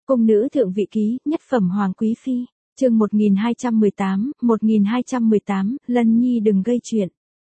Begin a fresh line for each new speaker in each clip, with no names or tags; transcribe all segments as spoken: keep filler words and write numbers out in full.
Cung nữ thượng vị ký, nhất phẩm hoàng quý phi, chương một nghìn hai trăm mười tám, một nghìn hai trăm mười tám, Lân Nhi đừng gây chuyện.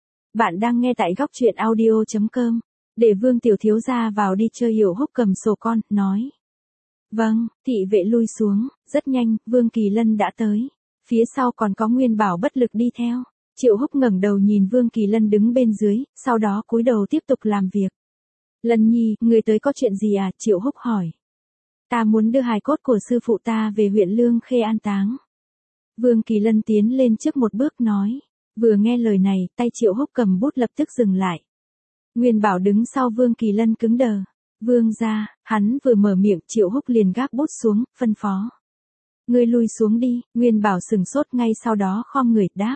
Bạn đang nghe tại góc truyện audio chấm com. Để Vương tiểu thiếu gia vào đi chơi. Hiểu Húc cầm sổ con, nói. Vâng, thị vệ lui xuống, rất nhanh, Vương Kỳ Lân đã tới. Phía sau còn có Nguyên Bảo bất lực đi theo. Triệu Húc ngẩng đầu nhìn Vương Kỳ Lân đứng bên dưới, sau đó cúi đầu tiếp tục làm việc. Lân Nhi, người tới có chuyện gì à? Triệu Húc hỏi. Ta muốn đưa hài cốt của sư phụ ta về huyện Lương Khê an táng. Vương Kỳ Lân tiến lên trước một bước nói. Vừa nghe lời này, tay Triệu Húc cầm bút lập tức dừng lại. Nguyên Bảo đứng sau Vương Kỳ Lân cứng đờ. Vương gia, hắn vừa mở miệng, Triệu Húc liền gác bút xuống, phân phó. Ngươi lui xuống đi. Nguyên Bảo sừng sốt, ngay sau đó khom người đáp.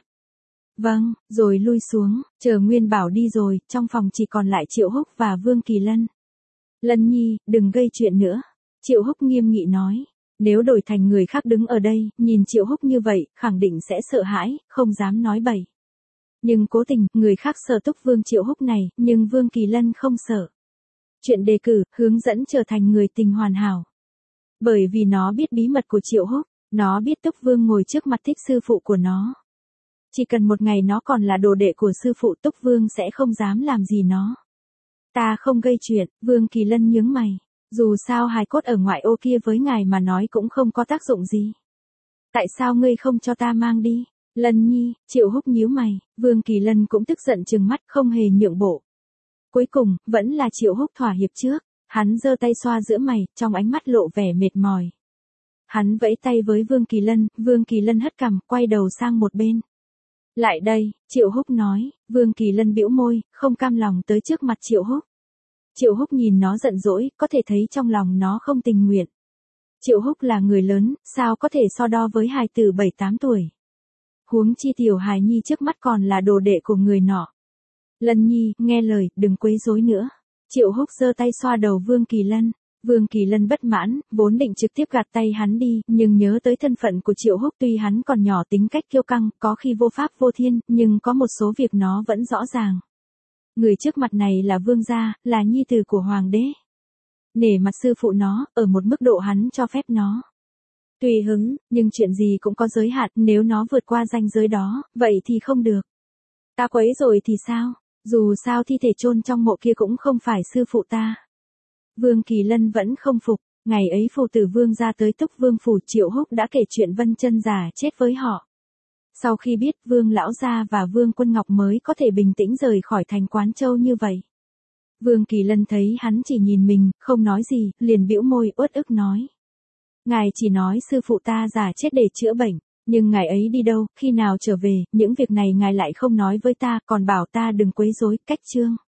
Vâng, rồi lui xuống. Chờ Nguyên Bảo đi rồi, trong phòng chỉ còn lại Triệu Húc và Vương Kỳ Lân. Lân Nhi, đừng gây chuyện nữa. Triệu Húc nghiêm nghị nói. Nếu đổi thành người khác đứng ở đây, nhìn Triệu Húc như vậy, khẳng định sẽ sợ hãi, không dám nói bậy. Nhưng cố tình, người khác sợ Túc Vương Triệu Húc này, nhưng Vương Kỳ Lân không sợ. Chuyện đề cử, hướng dẫn trở thành người tình hoàn hảo. Bởi vì nó biết bí mật của Triệu Húc, nó biết Túc Vương ngồi trước mặt thích sư phụ của nó. Chỉ cần một ngày nó còn là đồ đệ của sư phụ, Túc Vương sẽ không dám làm gì nó. Ta không gây chuyện. Vương Kỳ Lân nhướng mày. Dù sao hài cốt ở ngoại ô kia với ngài mà nói cũng không có tác dụng gì. Tại sao ngươi không cho ta mang đi? Lân Nhi. Triệu Húc nhíu mày. Vương Kỳ Lân cũng tức giận trừng mắt, không hề nhượng bộ. Cuối cùng, vẫn là Triệu Húc thỏa hiệp trước. Hắn giơ tay xoa giữa mày, trong ánh mắt lộ vẻ mệt mỏi. Hắn vẫy tay với Vương Kỳ Lân, Vương Kỳ Lân hất cằm, quay đầu sang một bên. Lại đây. Triệu Húc nói. Vương Kỳ Lân bĩu môi, không cam lòng tới trước mặt Triệu Húc. Triệu Húc nhìn nó giận dỗi, có thể thấy trong lòng nó không tình nguyện. Triệu Húc là người lớn, sao có thể so đo với hài tử bảy tám tuổi. Huống chi tiểu hài nhi trước mắt còn là đồ đệ của người nọ. Lân Nhi, nghe lời, đừng quấy rối nữa. Triệu Húc giơ tay xoa đầu Vương Kỳ Lân. Vương Kỳ Lân bất mãn, vốn định trực tiếp gạt tay hắn đi, nhưng nhớ tới thân phận của Triệu Húc, tuy hắn còn nhỏ tính cách kiêu căng, có khi vô pháp vô thiên, nhưng có một số việc nó vẫn rõ ràng. Người trước mặt này là vương gia, là nhi tử của hoàng đế. Nể mặt sư phụ nó, ở một mức độ hắn cho phép nó. Tùy hứng, nhưng chuyện gì cũng có giới hạn, nếu nó vượt qua ranh giới đó, vậy thì không được. Ta quấy rồi thì sao? Dù sao thi thể chôn trong mộ kia cũng không phải sư phụ ta. Vương Kỳ Lân vẫn không phục. Ngày ấy phụ tử Vương gia tới Túc Vương phủ, Triệu Húc đã kể chuyện Vân Chân Giả chết với họ. Sau khi biết Vương lão gia và Vương Quân Ngọc mới có thể bình tĩnh rời khỏi thành Quán Châu như vậy. Vương Kỳ Lân thấy hắn chỉ nhìn mình, không nói gì, liền bĩu môi uất ức nói. Ngài chỉ nói sư phụ ta giả chết để chữa bệnh, nhưng ngài ấy đi đâu, khi nào trở về, những việc này ngài lại không nói với ta, còn bảo ta đừng quấy rối, cách chương.